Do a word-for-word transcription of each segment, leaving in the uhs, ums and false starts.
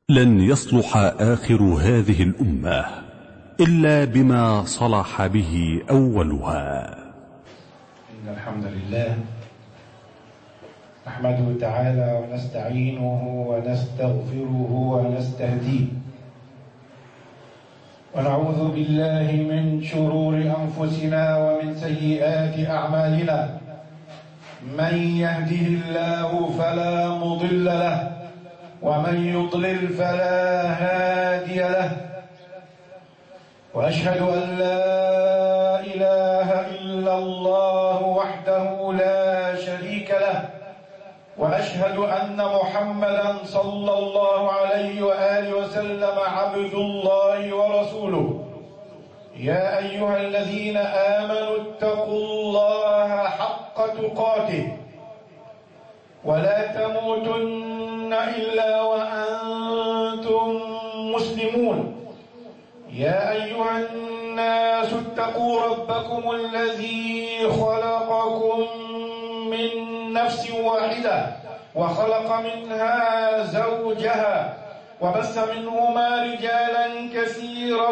لن يصلح آخر هذه الأمة إلا بما صلح به أولها. إن الحمد لله نحمده تعالى ونستعينه ونستغفره ونستهديه، ونعوذ بالله من شرور أنفسنا ومن سيئات أعمالنا. من يهده الله فلا مضل له، ومن يضلل فلا هادي له، وأشهد أن لا إله إلا الله وحده لا شريك له، وأشهد أن محمدًا صلى الله عليه وآله وسلم عبد الله ورسوله. يا أيها الذين آمنوا اتقوا الله حق تقاته ولا تموتن إلا وأنتم مسلمون. يا أيها الناس اتقوا ربكم الذي خلقكم من نفس واحدة وخلق منها زوجها وبث منهما رجالا كثيرا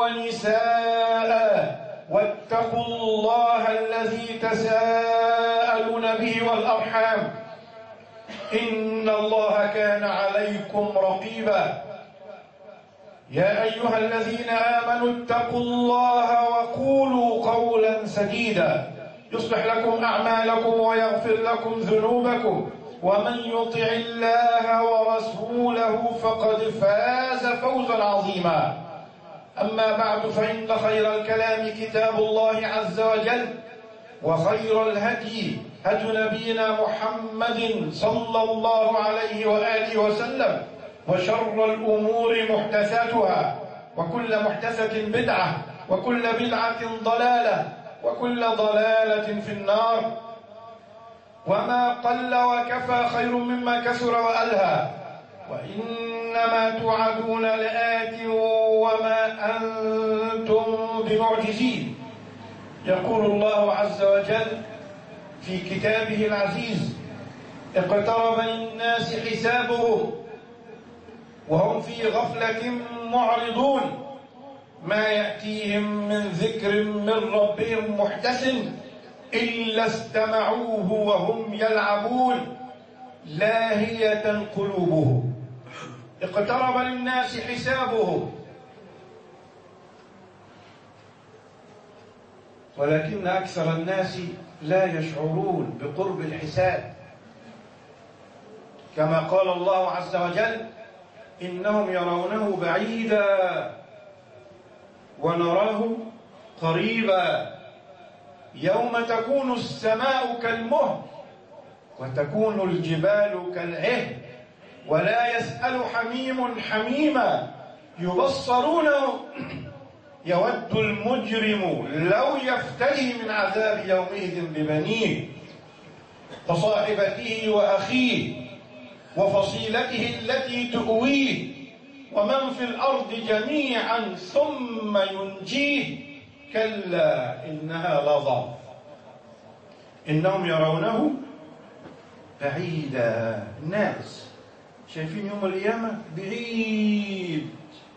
ونساء، واتقوا الله الذي تساءلون به والأرحام إن الله كان عليكم رقيبا. يا أيها الذين آمنوا اتقوا الله وقولوا قولا سديدا يصلح لكم أعمالكم ويغفر لكم ذنوبكم، ومن يطع الله ورسوله فقد فاز فوزا عظيما. أما بعد، فإن خير الكلام كتاب الله عز وجل، وخير الهدي هدي نبينا محمد صلى الله عليه وآله وسلم، وشر الأمور محدثاتها، وكل محدثة بدعة، وكل بدعة ضلالة، وكل ضلالة في النار. وما قل وكفى خير مما كثر وألهى، وإنما توعدون لآت وما أنتم بمعجزين. يقول الله عز وجل في كتابه العزيز: اقترب للناس حسابهم وهم في غفلة معرضون، ما يأتيهم من ذكر من ربهم محدث إلا استمعوه وهم يلعبون لاهية قلوبهم. اقترب للناس حسابهم، ولكن أكثر الناس لا يشعرون بقرب الحساب، كما قال الله عز وجل: إنهم يرونه بعيدا ونراه قريبا، يوم تكون السماء كالمهل وتكون الجبال كالعهن ولا يسأل حميم حميما يبصرونه يود المجرم لو يفتدي من عذاب يومئذ ببنيه وصاحبته وأخيه وفصيلته التي تؤويه ومن في الأرض جميعا ثم ينجيه كلا إنها لظى إنهم يرونه بعيدا. الناس شايفين يوم القيامة بعيد،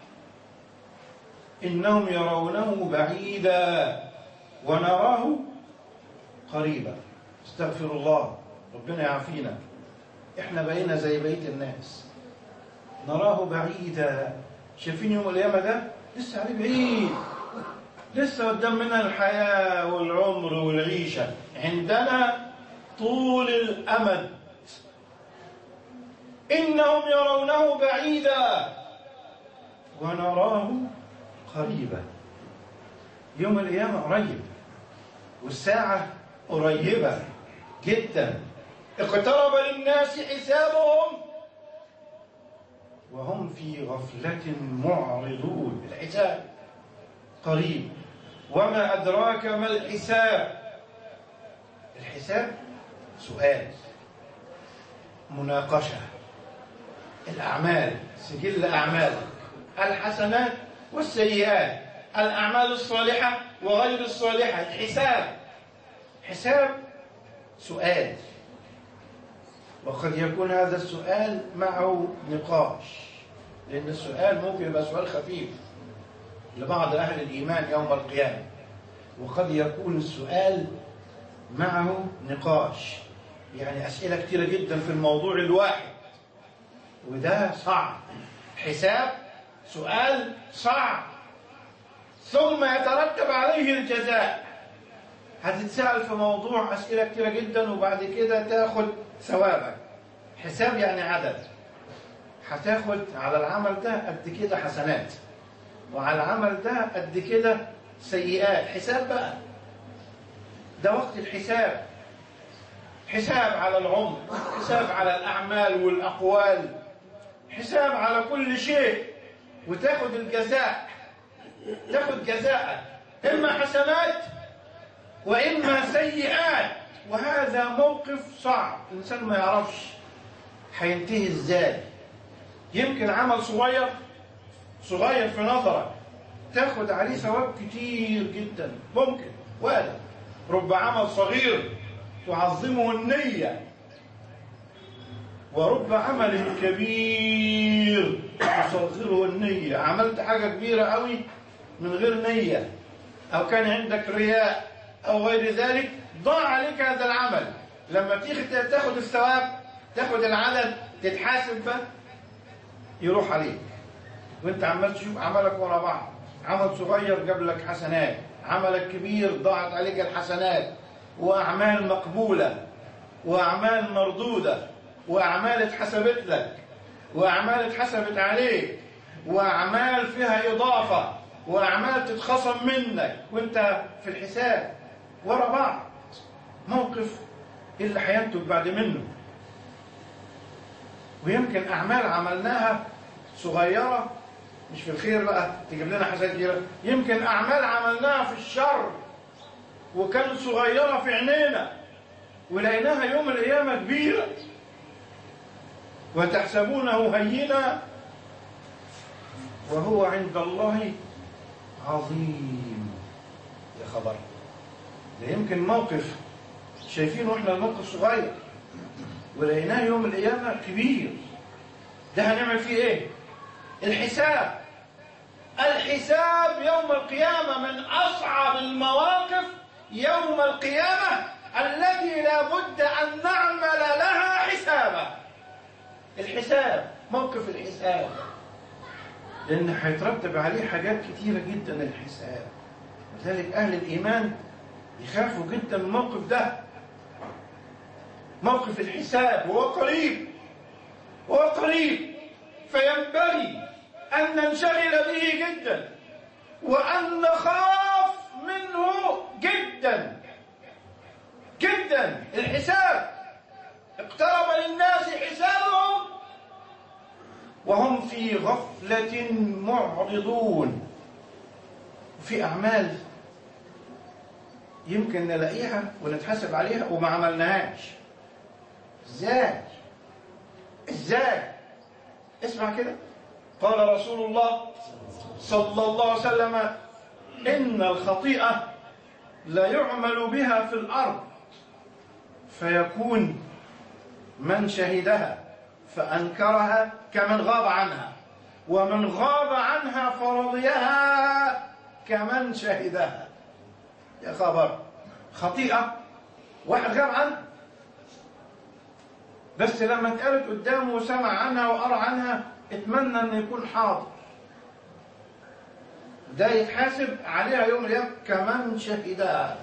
إنهم يرونه بعيدا ونراه قريبا. استغفر الله، ربنا يعافينا. احنا بقينا زي بقية الناس، نراه بعيدا. شايفين يوم القيامة ده لسه عليه بعيد، لسه قدام منا الحياة والعمر والعيشة، عندنا طول الأمد. إنهم يرونه بعيدا ونراه قريبا. يوم القيامة قريب، والساعة قريبة جدا. اقترب للناس حسابهم وهم في غفلة معرضون. الحساب قريب. وما أدراك ما الحساب؟ الحساب سؤال، مناقشة، الأعمال، سجل أعمالك، الحسنات والسيئات، الأعمال الصالحة وغير الصالحة. الحساب حساب سؤال، وقد يكون هذا السؤال معه نقاش، لأن السؤال ممكن يبقى سؤال خفيف لبعض أهل الإيمان يوم القيامة، وقد يكون السؤال معه نقاش، يعني أسئلة كتيرة جدا في الموضوع الواحد، وده صعب. حساب سؤال صعب، ثم يترتب عليه الجزاء. هتتسأل في موضوع أسئلة كتيرة جدا وبعد كده تاخد ثوابك. حساب يعني عدد، هتاخد على العمل ده قد كده حسنات، وعلى العمل ده قد كده سيئات. حساب بقى، ده وقت الحساب. حساب على العمر، حساب على الأعمال والأقوال، حساب على كل شيء، وتاخد الجزاء. تاخد جزاء إما حسنات وإما سيئات. وهذا موقف صعب، الإنسان ما يعرفش هينتهي إزاي. يمكن عمل صغير صغير في نظرك تاخد عليه ثواب كتير جدا، ممكن. ولا رب عمل صغير تعظمه النية، ورب عمل كبير تصغره النية. عملت حاجة كبيرة قوي من غير نية، أو كان عندك رياء أو غير ذلك، ضاع عليك هذا العمل. لما تيجي تاخد الثواب، تاخد العدد، تتحاسب بقى، يروح عليك وانت عمال تشوف عملك ورا بعض. عمل صغير جاب لك حسنات، عملك كبير ضاعت عليك الحسنات، وأعمال مقبولة وأعمال مردودة، وأعمال اتحسبت لك وأعمال اتحسبت عليك، وأعمال فيها إضافة، وأعمال تتخصم منك وانت في الحساب ورا بعض. موقف اللي هينتج بعد منه. ويمكن أعمال عملناها صغيرة مش في الخير بقى تجيب لنا حسنات كبيرة. يمكن أعمال عملناها في الشر وكانت صغيرة في عينينا، ولقيناها يوم القيامة كبيرة. وتحسبونه هينا وهو عند الله عظيم. يا خبر، ده يمكن موقف شايفينه احنا الموقف صغير، ولقيناه يوم القيامة كبير. ده هنعمل فيه ايه؟ الحساب. الحساب يوم القيامة من أصعب المواقف يوم القيامة التي لا بد أن نعمل لها حسابا. الحساب، موقف الحساب، لأن هيترتب عليه حاجات كتيرة جدا الحساب. لذلك أهل الإيمان يخافوا جدا من الموقف ده. موقف الحساب هو قريب، هو قريب، فينبغي أن ننشغل به جدا وأن نخاف منه جدا جدا. الحساب اقترب للناس حسابهم وهم في غفلة معرضون. في أعمال يمكن نلاقيها ونتحاسب عليها وما عملناهاش. ازاي؟ ازاي؟ اسمع كده، قال رسول الله صلى الله عليه وسلم: إن الخطيئة لا يعمل بها في الأرض فيكون من شهدها فأنكرها كمن غاب عنها، ومن غاب عنها فرضيها كمن شهدها. يا خبر، خطيئة واحد غاب عنها، بس لما اتقالت قدامه وسمع عنها وقرأ عنها اتمنى ان يكون حاضر. ده يتحاسب عليها يوم القيامة كمن شهدها.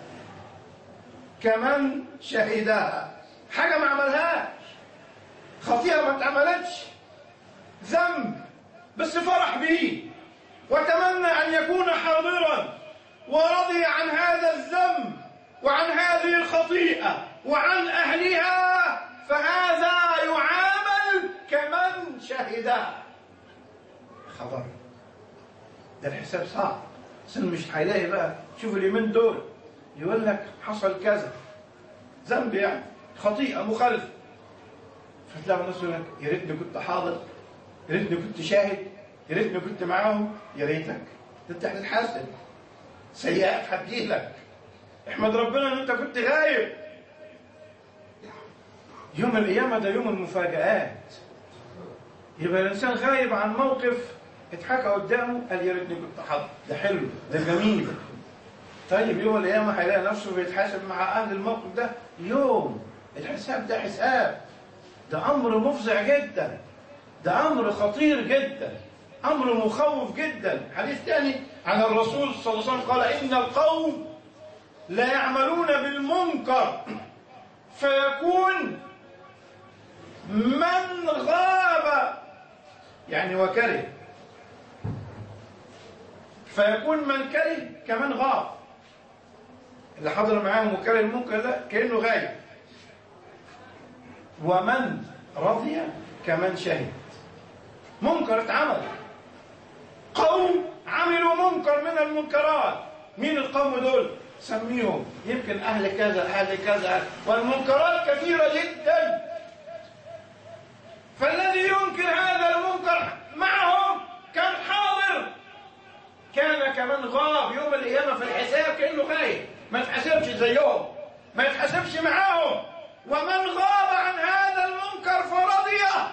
كمن شهدها، حاجة ما عملهاش، خطيئة ما اتعملتش، ذنب بس فرح به وتمنى أن يكون حاضرا ورضي عن هذا الذنب وعن هذه الخطيئة وعن أهلها، فهذا يعامل كمن شهدها. خبر، ده الحساب صعب. سن مش هيلاقي بقى. شوف اليومين دول يقول لك حصل كذا، ذنب يعني خطيئة مخالفة، فتلاقي الناس يقول لك يا ريتني كنت حاضر، يا ريتني كنت شاهد، يا ريتني كنت معاهم. يا ريتك، انت هتتحاسب، سيئات هتجيلك. احمد ربنا ان انت كنت غايب. يوم القيامة ده يوم المفاجآت. يبقى الإنسان غايب عن موقف اتحكى قدامه، قال يا ريتني كنت حاضر، ده حلو، ده جميل. طيب يوم القيامة هيلاقي نفسه بيتحاسب مع أهل الموقف ده. يوم الحساب ده حساب، ده أمر مفزع جدا، ده أمر خطير جدا، أمر مخوف جدا. حديث ثاني عن الرسول صلى الله عليه وسلم قال إن القوم لا يعملون بالمنكر فيكون من غاب يعني وكره، فيكون من كره كمن غاب. اللي حضر معاهم وكره المنكر ده كأنه غايب، ومن رضي كمن شهد. منكر اتعمل، قوم عملوا منكر من المنكرات. مين القوم دول؟ سميهم، يمكن أهل كذا أهل كذا، والمنكرات كثيرة جدا. فالذي ينكر هذا المنكر معهم كان حاضر، كان كمن غاب يوم القيامة في الحساب، كأنه غايب، ما يتحاسبش زيهم، ما يتحاسبش معاهم. ومن غاب عن هذا المنكر فرضيه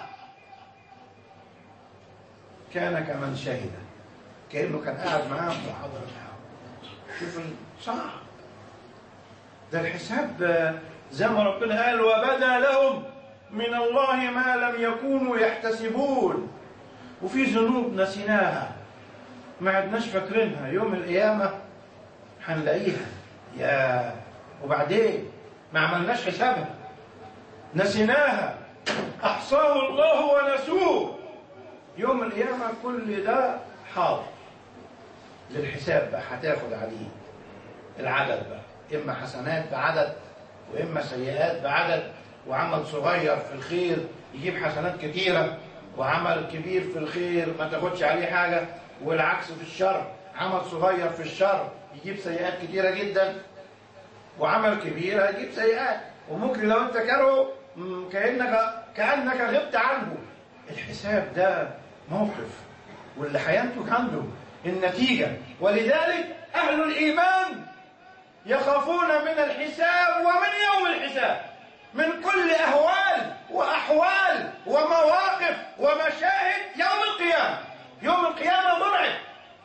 كان كمن شهد، كأنه كان قاعد معاهم وحضر معاهم. شوف صعب ده الحساب، زي ما ربنا قال وبدا لهم من الله ما لم يكونوا يحتسبون. وفي ذنوب نسيناها ما عدناش فاكرينها، يوم القيامة هنلاقيها. يا وبعدين ما عملناش حسابها، نسيناها، أحصاه الله ونسوه. يوم القيامة كل ده حاضر للحساب بقى، هتاخد عليه العدد بقى، إما حسنات بعدد وإما سيئات بعدد. وعمل صغير في الخير يجيب حسنات كتيرة، وعمل كبير في الخير ما تاخدش عليه حاجة، والعكس في الشر، عمل صغير في الشر يجيب سيئات كتيرة جدا، وعمل كبير يجيب سيئات. وممكن لو انت كاره كأنك كأنك غبت عنه. الحساب ده موقف، واللي هينتج عنه النتيجة. ولذلك أهل الإيمان يخافون من الحساب ومن يوم الحساب، من كل أهوال وأحوال ومواقف ومشاهد يوم القيامة. يوم القيامة مرعب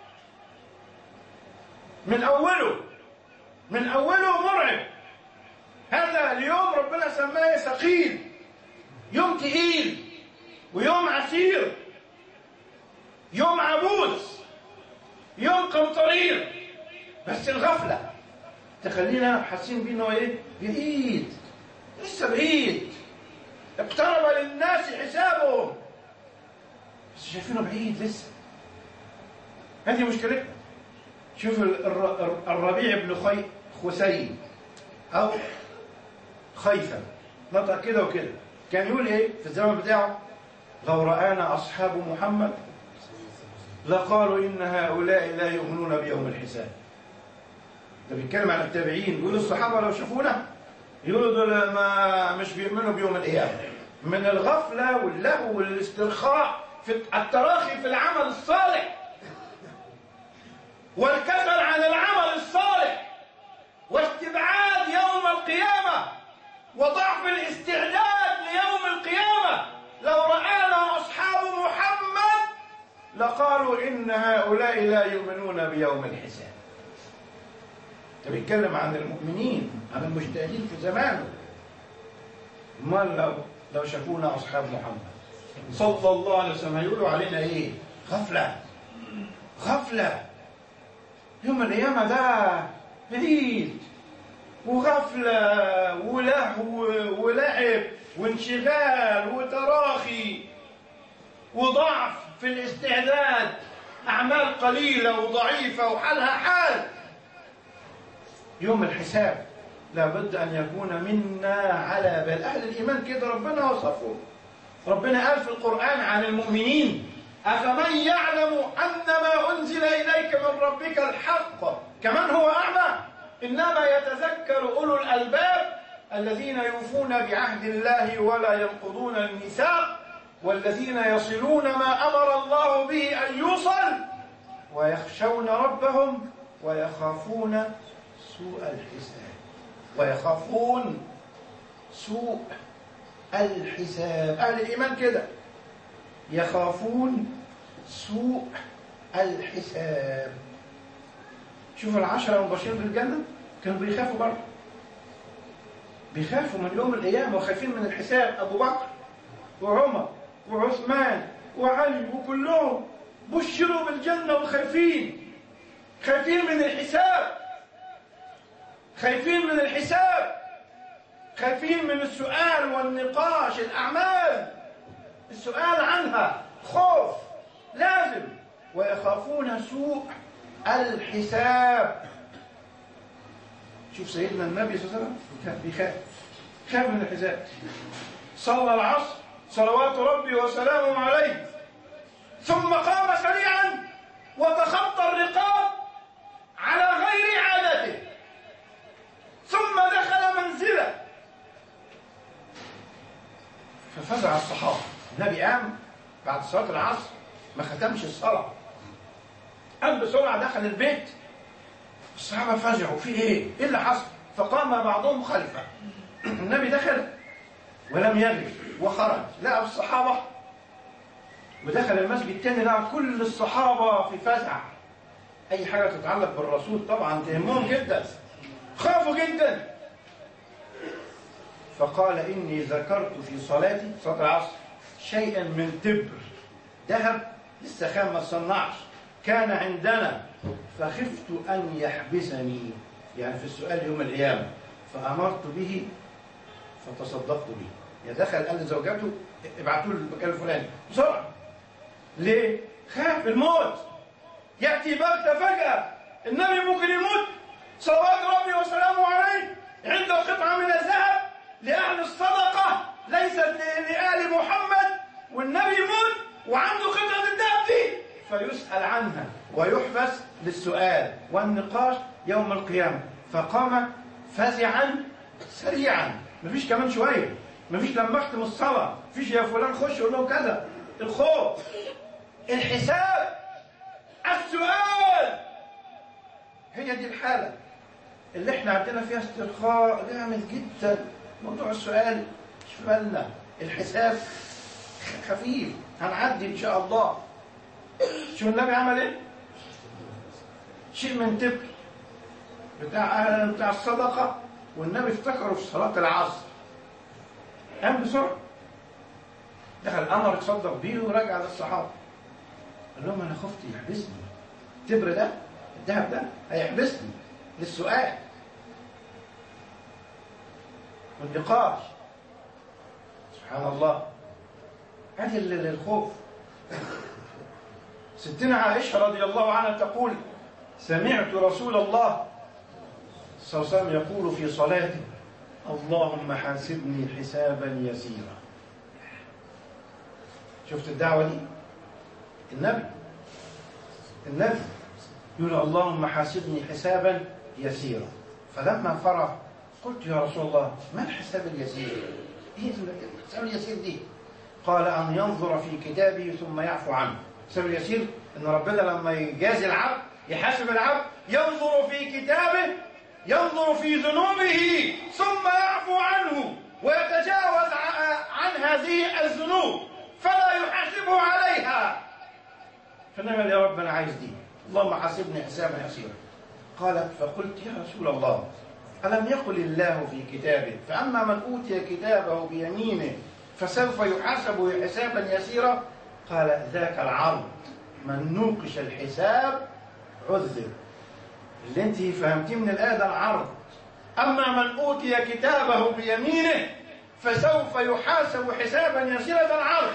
من أوله، من أوله مرعب. هذا اليوم ربنا سماه ثقيل، يوم تقيل ويوم عسير، يوم عبوس، يوم قمطرير. بس الغفلة تخلينا حاسين بيه انه ايه؟ بعيد، لسه بعيد، اقترب للناس حسابهم، بس شايفينه بعيد لسه. هذه مشكلتنا. شوف الربيع بن خي خسين او خيثم نطق كده وكده، كان يقول ايه في الزمن بتاعه؟ لو رآنا أصحاب محمد لقالوا إن هؤلاء لا يؤمنون بيوم الحساب. ده بيتكلم عن التابعين، بيقول الصحابة لو شافونا يقولوا دول ما مش بيؤمنوا بيوم القيامة، من الغفلة واللهو والاسترخاء في التراخي في العمل الصالح والكسل عن العمل الصالح واستبعاد يوم القيامة وضعف الاستعداد ليوم القيامة. لو رآنا أصحاب محمد لقالوا إن هؤلاء لا يؤمنون بيوم الحساب. ده بيتكلم عن المؤمنين، عن المجتهدين في زمانه. امال لو لو شافونا أصحاب محمد صلى الله عليه وسلم هيقولوا علينا إيه؟ غفلة، غفلة. يوم القيامة ده بعيد، وغفلة ولهو ولعب وانشغال وتراخي وضعف في الاستعداد، أعمال قليلة وضعيفة وحالها حال. يوم الحساب لابد أن يكون منا على بال. أهل الإيمان كده ربنا وصفه. ربنا قال في القرآن عن المؤمنين أفمن يعلم أن ما أنزل إليك من ربك الحق كمن هو أعمى إنما يتذكر أولو الألباب الذين يوفون بعهد الله ولا ينقضون الميثاق والذين يصلون ما أمر الله به أن يوصل ويخشون ربهم ويخافون سوء الحساب. ويخافون سوء الحساب. أهل الإيمان كده يخافون سوء الحساب. شوف العشرة المبشرين بالجنة كانوا بيخافوا برضه، بيخافوا من يوم القيامة وخايفين من الحساب. أبو بكر وعمر وعثمان وعلي وكلهم بشروا بالجنة وخايفين، خايفين من الحساب، خايفين من الحساب، خايفين من السؤال والنقاش. الأعمال السؤال عنها خوف لازم. ويخافون سوء الحساب. شوف سيدنا النبي صلى الله عليه وسلم كان بيخاف، خاف من الحساب. صلى العصر صلوات ربي وسلامه عليه، ثم قام سريعا وتخطى الرقاب على غير عادته، ثم دخل منزله ففزع الصحابة. النبي قام بعد صلاة العصر ما ختمش الصلاة، قام بسرعة دخل البيت. الصحابة فزعوا، في ايه؟ ايه اللي حصل؟ فقام بعضهم خلفه. النبي دخل ولم يجلس وخرج، لقى الصحابة ودخل المسجد تاني لقى كل الصحابة في فزع. أي حاجة تتعلق بالرسول طبعا تهمهم جدا، خافوا جدا. فقال إني ذكرت في صلاتي صلاة العصر شيئا من تبر ذهب لسه خام ما صنعش كان عندنا فخفت أن يحبسني، يعني في السؤال يوم القيامة، فأمرت به فتصدقت به. يعني دخل قال لزوجته ابعتوا له المكان الفلاني بسرعة. ليه؟ خاف الموت يأتي بغتة فجأة. النبي ممكن يموت صلوات ربي وسلامه عليه، عنده قطعة من الذهب لأهل الصدقة ليست لآل محمد، والنبي يموت وعنده قطعة الذهب دي، فيسأل عنها ويحبس للسؤال والنقاش يوم القيامة. فقام فزعا سريعا، مفيش كمان شوية، مفيش لما اختم الصلاة، مفيش يا فلان خش قول له كذا. الخوف، الحساب، السؤال، هي دي الحالة اللي احنا عندنا فيها استرخاء جامد جدا. موضوع السؤال مش في بالنا، الحساب خفيف، هنعدي ان شاء الله. شو النبي عمل ايه؟ شيء من تبر بتاع بتاع الصدقة، والنبي افتكره في صلاة العصر، قام بسرعة دخل أمر يتصدق بيه ورجع للصحابة قال لهم أنا خفت يحبسني، التبر ده الذهب ده هيحبسني للسؤال والنقاش. سبحان الله، هذه الخوف. ستنا عائشة رضي الله عنها تقول سمعت رسول الله صلى الله عليه وسلم يقول في صلاته اللهم حاسبني حسابا يسيرا. شفت الدعوة دي؟ النبي النبي يقول اللهم حاسبني حسابا يسيرا. فلما فرغ قلت يا رسول الله ما الحساب اليسير؟ ايه الحساب اليسير دي؟ قال أن ينظر في كتابه ثم يعفو عنه. الحساب اليسير ان ربنا لما يجازي العبد يحاسب العبد ينظر في كتابه، ينظر في ذنوبه ثم يعفو عنه ويتجاوز عن هذه الذنوب فلا يحاسبه عليها. فنعم يا رب أنا عايز دي، اللهم حاسبني حسابا يسيرا. قالت فقلت يا رسول الله ألم يقل الله في كتابه فأما من أوتي كتابه بيمينه فسوف يحاسب حسابا يسيرا؟ قال ذاك العرض من نوقش الحساب عذب. اللي انت فهمتيه من الآية ده العرض. أما من أوتي كتابه بيمينه فسوف يحاسب حسابا يسيرا، ده العرض.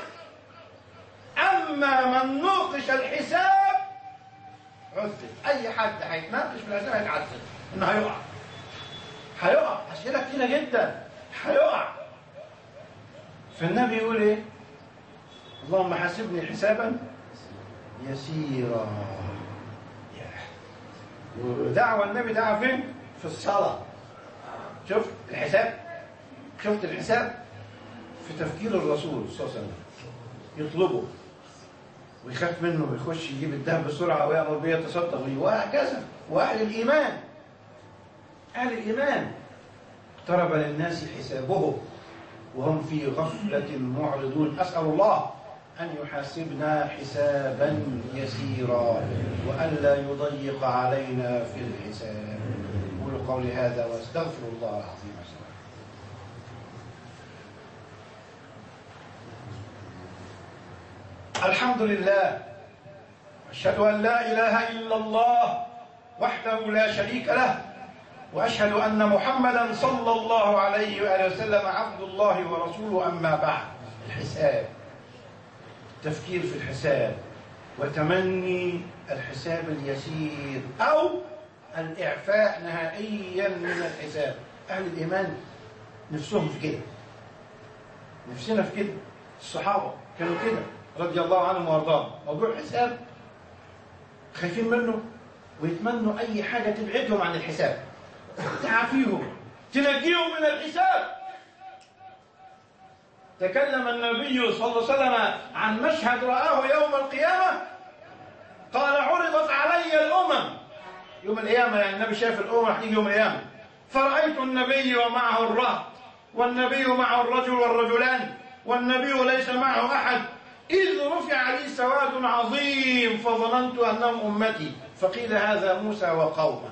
أما من نوقش الحساب عذب. أي حد هيتناقش في الحساب هيتعذب، إنه هيقع هيقع أسئلة كتيرة جدا هيقع. فالنبي يقول إيه؟ اللهم حاسبني حسابا يسيرا. ودعوة النبي دعوة فين؟ في الصلاة. شفت الحساب؟ شفت الحساب؟ في تفكير الرسول صلى الله عليه وسلم، يطلبه ويخاف منه ويخش يجيب الذهب بسرعة ويأمر به يتصدق به وهكذا. وأهل الإيمان، أهل الإيمان اقترب للناس حسابهم وهم في غفلة معرضون. أسأل الله أن يحاسبنا حسابا يسيرا وأن لا يضيق علينا في الحساب. أقول قولي هذا وأستغفر الله العظيم. الحمد لله، أشهد أن لا إله إلا الله وحده لا شريك له، وأشهد أن محمدا صلى الله عليه وآله وسلم عبد الله ورسوله. أما بعد، الحساب، التفكير في الحساب وتمني الحساب اليسير أو الإعفاء نهائيا من الحساب. أهل الإيمان نفسهم في كده، نفسنا في كده. الصحابة كانوا كده رضي الله عنهم وارضاهم. موضوع الحساب خايفين منه ويتمنوا أي حاجة تبعدهم عن الحساب، تعافيهم، تنجيهم من الحساب. تكلم النبي صلى الله عليه وسلم عن مشهد رآه يوم القيامة، قال: عرضت علي الأمم يوم القيامة، يعني النبي شاف الأمم هتيجي يوم القيامة، فرأيت النبي ومعه الرهط، والنبي معه الرجل والرجلان، والنبي ليس معه أحد، إذ رفع لي سواد عظيم فظننت أنهم أمتي، فقيل هذا موسى وقومه.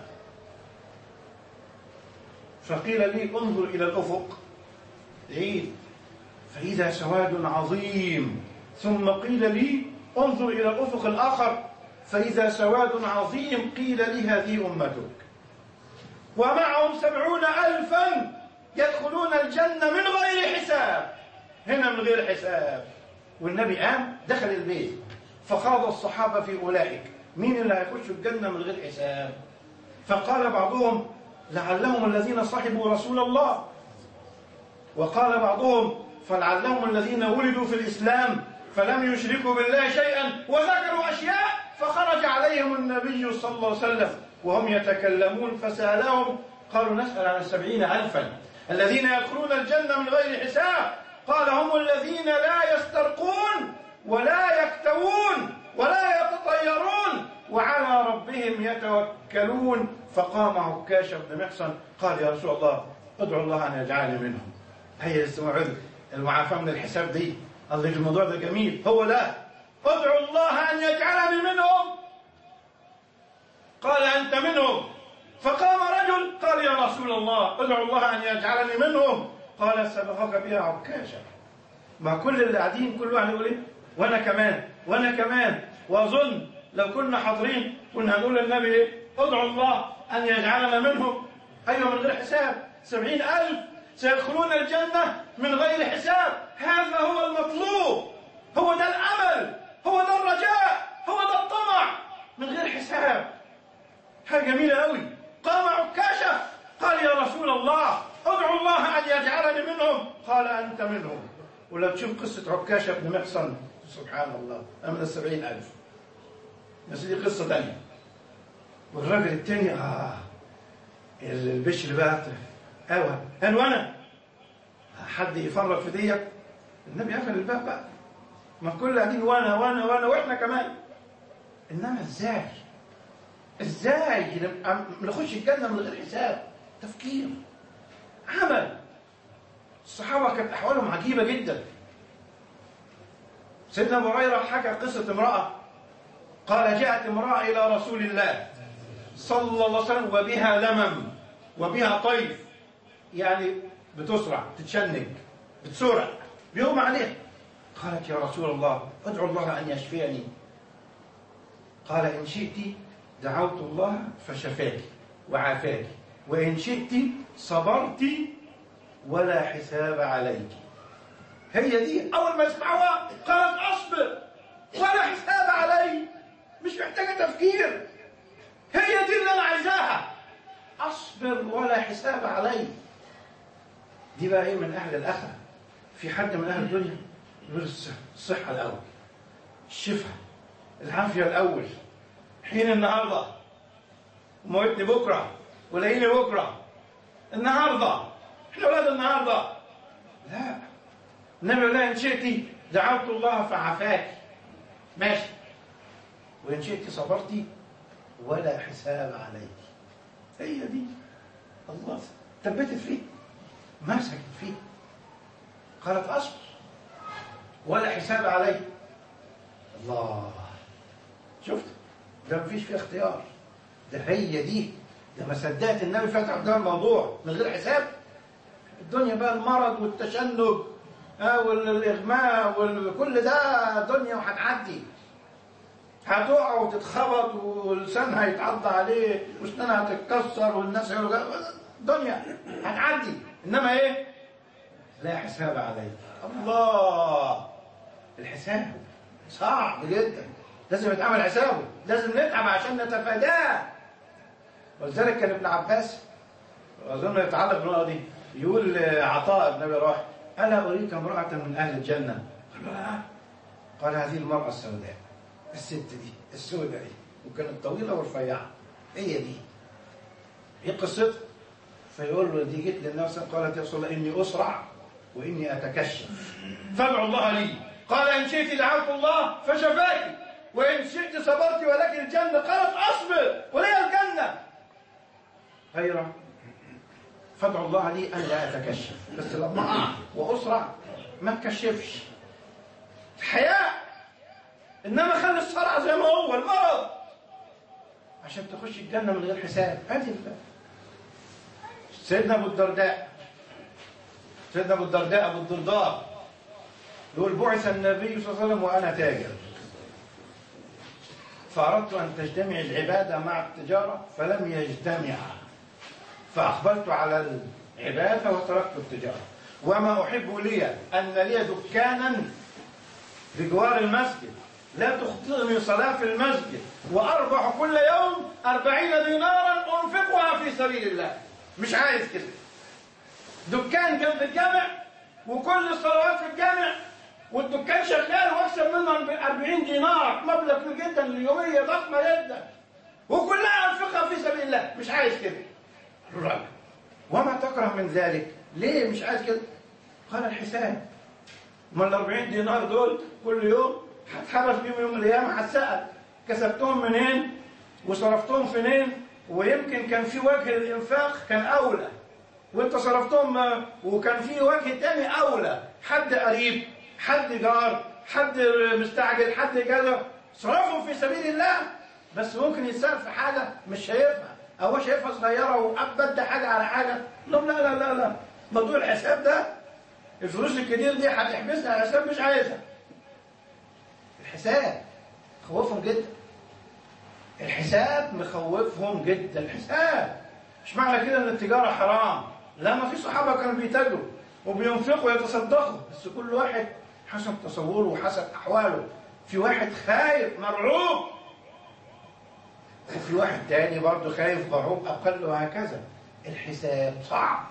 فقيل لي: انظر إلى الأفق بعيد، فإذا سواد عظيم، ثم قيل لي: انظر إلى الأفق الآخر، فإذا سواد عظيم، قيل لي: هذه أمتك، ومعهم سبعون ألفا يدخلون الجنة من غير حساب. هنا من غير حساب. والنبي قام دخل البيت، فخاض الصحابة في أولئك، مين اللي هيخشوا الجنة من غير حساب؟ فقال بعضهم: لعلهم الذين صحبوا رسول الله، وقال بعضهم: فلعلهم الذين ولدوا في الإسلام فلم يشركوا بالله شيئا، وذكروا أشياء، فخرج عليهم النبي صلى الله عليه وسلم وهم يتكلمون فسألهم، قالوا: نسأل عن السبعين ألفا الذين يدخلون الجنة من غير حساب. قال: هم الذين لا يسترقون ولا يكتوون ولا يتطيرون وعلى ربهم يتوكلون. فقام عكاشة بن محصن قال: يا رسول الله، ادعو الله أن يجعلني منهم. هي الموعظة، المعافاة من الحساب دي، الله الموضوع ده جميل. هو لا، ادعو الله أن يجعلني منهم. قال: أنت منهم. فقام رجل قال: يا رسول الله، ادعو الله أن يجعلني منهم. قال: سبقك بها عكاشة. مع كل اللي قاعدين كل واحد يقول: ايه، وانا كمان وانا كمان. واظن لو كنا حاضرين كنا هنقول للنبي: ايه، ادعو الله ان يجعلنا منهم. ايوه، من غير حساب. سبعين الف سيدخلون الجنة من غير حساب. هذا هو المطلوب، هو ده الامل، هو ده الرجاء، هو ده الطمع، من غير حساب. حاجة جميلة قوي. قام عكاشة قال: يا رسول الله، ادعو الله أن يجعلني منهم. قال: أنت منهم. ولو تشوف قصة عكاشة بن محصن، سبحان الله، من السبعين ألف، بس دي قصة تانية. والراجل التاني آه البشر بقى، أيوه، قال: وأنا حد يفرط في ديت؟ النبي قفل الباب بقى، ما كل قاعدين وأنا وأنا وأنا وإحنا كمان. إنما إزاي؟ إزاي نخش الجنة من غير حساب؟ تفكير، عمل. الصحابة كانت أحوالهم عجيبة جدا. سيدنا أبو هريرة حكى قصة امرأة، قال: جاءت امرأة إلى رسول الله صلى الله عليه وسلم وبها لمم وبها طيف، يعني بتسرع، تتشنج، بتسرع، بيغمى عليها. قالت: يا رسول الله، ادعو الله أن يشفيني. قال: إن شئت دعوت الله فشفاك وعافاك، وإن شئت صبرت ولا حساب عليك. هي دي أول ما يسمعوها قالت: أصبر ولا حساب علي. مش محتاجة تفكير، هي دي اللي أنا عايزاها، أصبر ولا حساب علي. دي بقى إيه؟ من أهل الآخرة. في حد من أهل الدنيا يقول الصحة الأول، الشفاء، العافية الأول، حين النهارده، وموتني بكرة، ولاقيني بكرة، النهارده، احنا أولاد النهارده. لا، النبي يقول: إن شئت دعوت الله فعافاك، ماشي، وإن شئت صبرتي ولا حساب عليك. هي دي الله ثبتت فيه، مسكت فيه. قالت: أصبر ولا حساب علي. الله، شفت؟ ده مفيش فيه اختيار، ده هي دي، ده ما صدقت النبي فتح قدام الموضوع من غير حساب. الدنيا بقى المرض والتشنج والإغماء وكل ده دنيا وهتعدي، هتقع وتتخبط ولسانها هيتعض عليه واسنانها هتتكسر والناس هيقولوا دنيا هتعدي، انما ايه؟ لا حساب عليه. الله، الحساب صعب جدا، لازم يتعمل حسابه، لازم نتعب عشان نتفاداه. ولذلك كان ابن عباس اظن يتعلق بالنقطه دي، يقول عطاء بن ابي رواحه: الا اريك امراه من اهل الجنه؟ قال له: قال: هذه المراه السوداء، الست دي السوداء دي، وكانت طويله ورفيعه، هي دي، هي قصتها. فيقول له: دي جيت للنبي صلى الله عليه وسلم قالت: يا رسول الله اني اسرع واني اتكشف فادعوا الله لي. قال: ان شئت دعوت الله فشفاك، وان شئت صبرت ولك الجنه. قالت: اصبر ولي الجنه، غير فادعوا الله لي ان لا اتكشف، بس لما اقع واسرع ما اتكشفش. الحياء، انما خلي الصرع زي ما هو المرض عشان تخش الجنه من غير حساب. هذه سيدنا ابو الدرداء سيدنا ابو الدرداء ابو الدرداء يقول: بعث النبي صلى الله عليه وسلم وانا تاجر، فاردت ان تجتمع العباده مع التجاره فلم يجتمعا، فاقبلت على العباده وتركت التجاره، وما احب لي ان لي دكانا بجوار المسجد لا تخطئني صلاه في المسجد، واربح كل يوم أربعين دينارا انفقها في سبيل الله. مش عايز كده، دكان جنب الجامع وكل الصلوات في الجامع والدكان شغال واكسب منه أربعين دينار، مبلغ جدا اليوميه ضخمه جدا، وكلها انفقها في سبيل الله. مش عايز كده الراجل. وما تكره من ذلك؟ ليه مش عايز كده؟ قال: الحساب. ما ال أربعين دينار دول كل يوم هتحبس بيهم يوم القيامه، هتسأل كسبتهم منين وصرفتهم فين، ويمكن كان في وجه الانفاق كان اولى وانت صرفتهم، وكان في وجه تاني اولى، حد قريب، حد جار، حد مستعجل، حد كذا، صرفهم في سبيل الله. بس ممكن يتسأل في حاجه مش شايفها، او هو شايفها صغيره وابد حاجه على حاجه. لا لا لا لا، موضوع الحساب ده، الفلوس الكتير دي هتحبسها على حساب مش عايزها. الحساب خوفهم جدا، الحساب مخوفهم جدا. الحساب مش معنى كده ان التجاره حرام، لا، ما في صحابه كانوا بيتاجروا وبينفقوا ويتصدقوا، بس كل واحد حسب تصوره وحسب احواله. في واحد خايف مرعوب، وفي واحد تاني برضه خايف مرعوب اقل، وهكذا. الحساب صعب،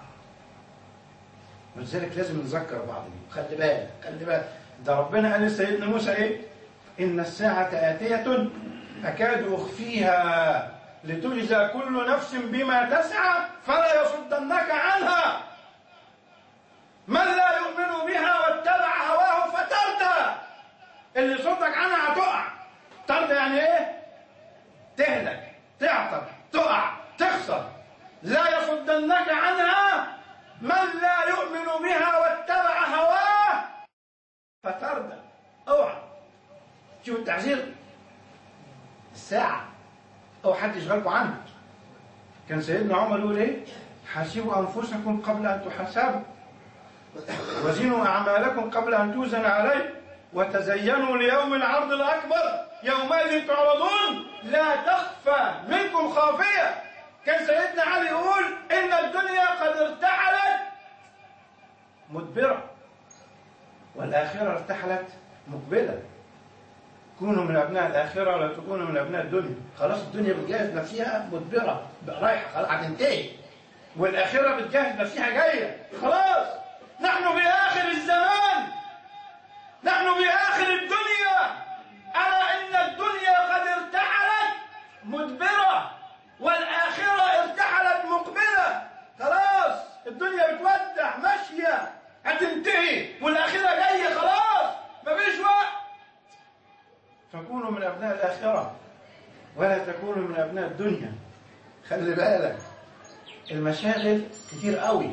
ولذلك لازم نذكر بعض. خلي بالك خلي بالك، ده ربنا قال لسيدنا موسى ايه؟ ان الساعه اتيه اكاد اخفيها لتجزى كل نفس بما تسعى فلا يصدنك عنها من لا يؤمن بها واتبع هواه فتردى. اللي يصدك عنها هتقع. تردى يعني ايه؟ تهلك، تعطل، تقع، تخسر. لا يصدنك عنها من لا يؤمن بها واتبع هواه فتردى. اوعى. شوف التعزير، الساعة أو حد يشغلكم عنها. كان سيدنا عمر يقول إيه؟ حاسبوا أنفسكم قبل أن تحاسبوا، وزنوا أعمالكم قبل أن توزن عليه، وتزينوا ليوم العرض الأكبر يومئذ تعرضون لا تخفى منكم خافية. كان سيدنا علي يقول: إن الدنيا قد ارتحلت مدبرة والآخرة ارتحلت مقبلة. كونوا من أبناء الآخرة ولا تكونوا من أبناء الدنيا. خلاص الدنيا بتجهز نفسها مدبرة رايحة، خلاص هتنتهي، والآخرة بتجهز نفسها جاية خلاص. نحن بآخر الزمان، نحن بآخر الدنيا. ألا إن الدنيا قد ارتحلت مدبرة والآخرة ارتحلت مقبلة. خلاص الدنيا بتودع ماشية، هتنتهي، والآخرة جاية خلاص، مفيش وقت. فكونوا من أبناء الآخرة ولا تكونوا من أبناء الدنيا. خلي بالك، المشاغل كتير قوي،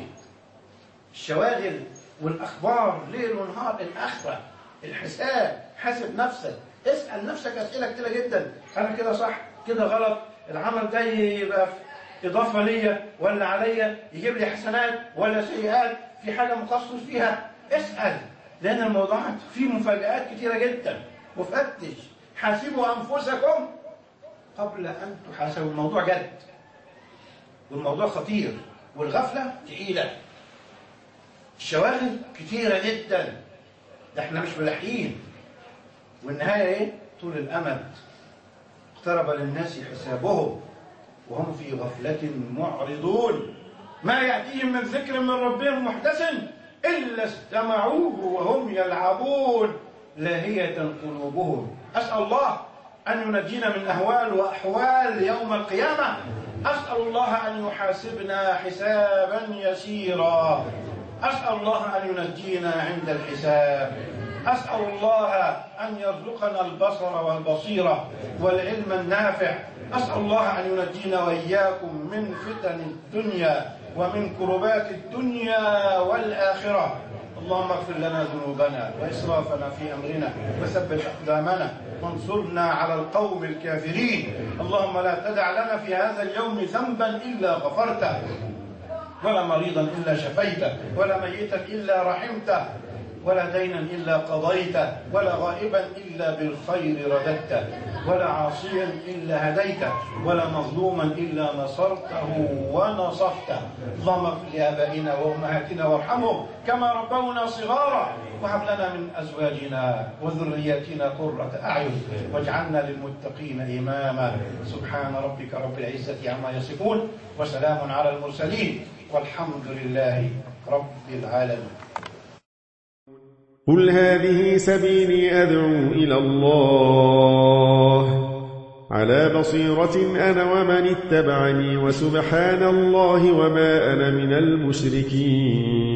الشواغل والأخبار ليل ونهار. الآخرة، الحساب، حاسب نفسك، اسأل نفسك أسئلة كتيرة جدا. أنا كده صح؟ كده غلط؟ العمل ده يبقى إضافة ليا ولا عليا؟ يجيب لي حسنات ولا سيئات؟ في حاجة مخصص فيها؟ اسأل، لأن الموضوع فيه مفاجآت كتيرة جدا. وفتش، حاسبوا أنفسكم قبل أن تحاسبوا. الموضوع جد والموضوع خطير والغفلة تقيلة، الشواغل كتيرة جدا، ده احنا مش ملاحقين. والنهاية ايه؟ طول الأمد. اقترب للناس حسابهم وهم في غفلة معرضون، ما يأتيهم من ذكر من ربهم محدث إلا استمعوه وهم يلعبون لاهية قلوبهم. أسأل الله أن ينجينا من أهوال وأحوال يوم القيامة. أسأل الله أن يحاسبنا حسابا يسيرا. أسأل الله أن ينجينا عند الحساب. أسأل الله أن يرزقنا البصر والبصيرة والعلم النافع. أسأل الله أن ينجينا وإياكم من فتن الدنيا ومن كربات الدنيا والآخرة. اللهم اغفر لنا ذنوبنا وإسرافنا في أمرنا وثبت أقدامنا وانصرنا على القوم الكافرين. اللهم لا تدع لنا في هذا اليوم ذنبا إلا غفرته، ولا مريضا إلا شفيته، ولا ميتا إلا رحمته، ولا دينا إلا قضيته، ولا غائبا إلا بالخير رددته، ولا عاصيا إلا هديته، ولا مظلوما إلا نصرته ونصفته. اللهم اغفر لآبائنا وأمهاتنا وارحمهم كما ربونا صغارا، وهب لنا من أزواجنا وذرياتنا قرة أعين واجعلنا للمتقين إماما. سبحان ربك رب العزة عما يصفون وسلام على المرسلين والحمد لله رب العالمين. قل هذه سبيلي أدعو إلى الله على بصيرة أنا ومن اتبعني، وسبحان الله وما أنا من المشركين.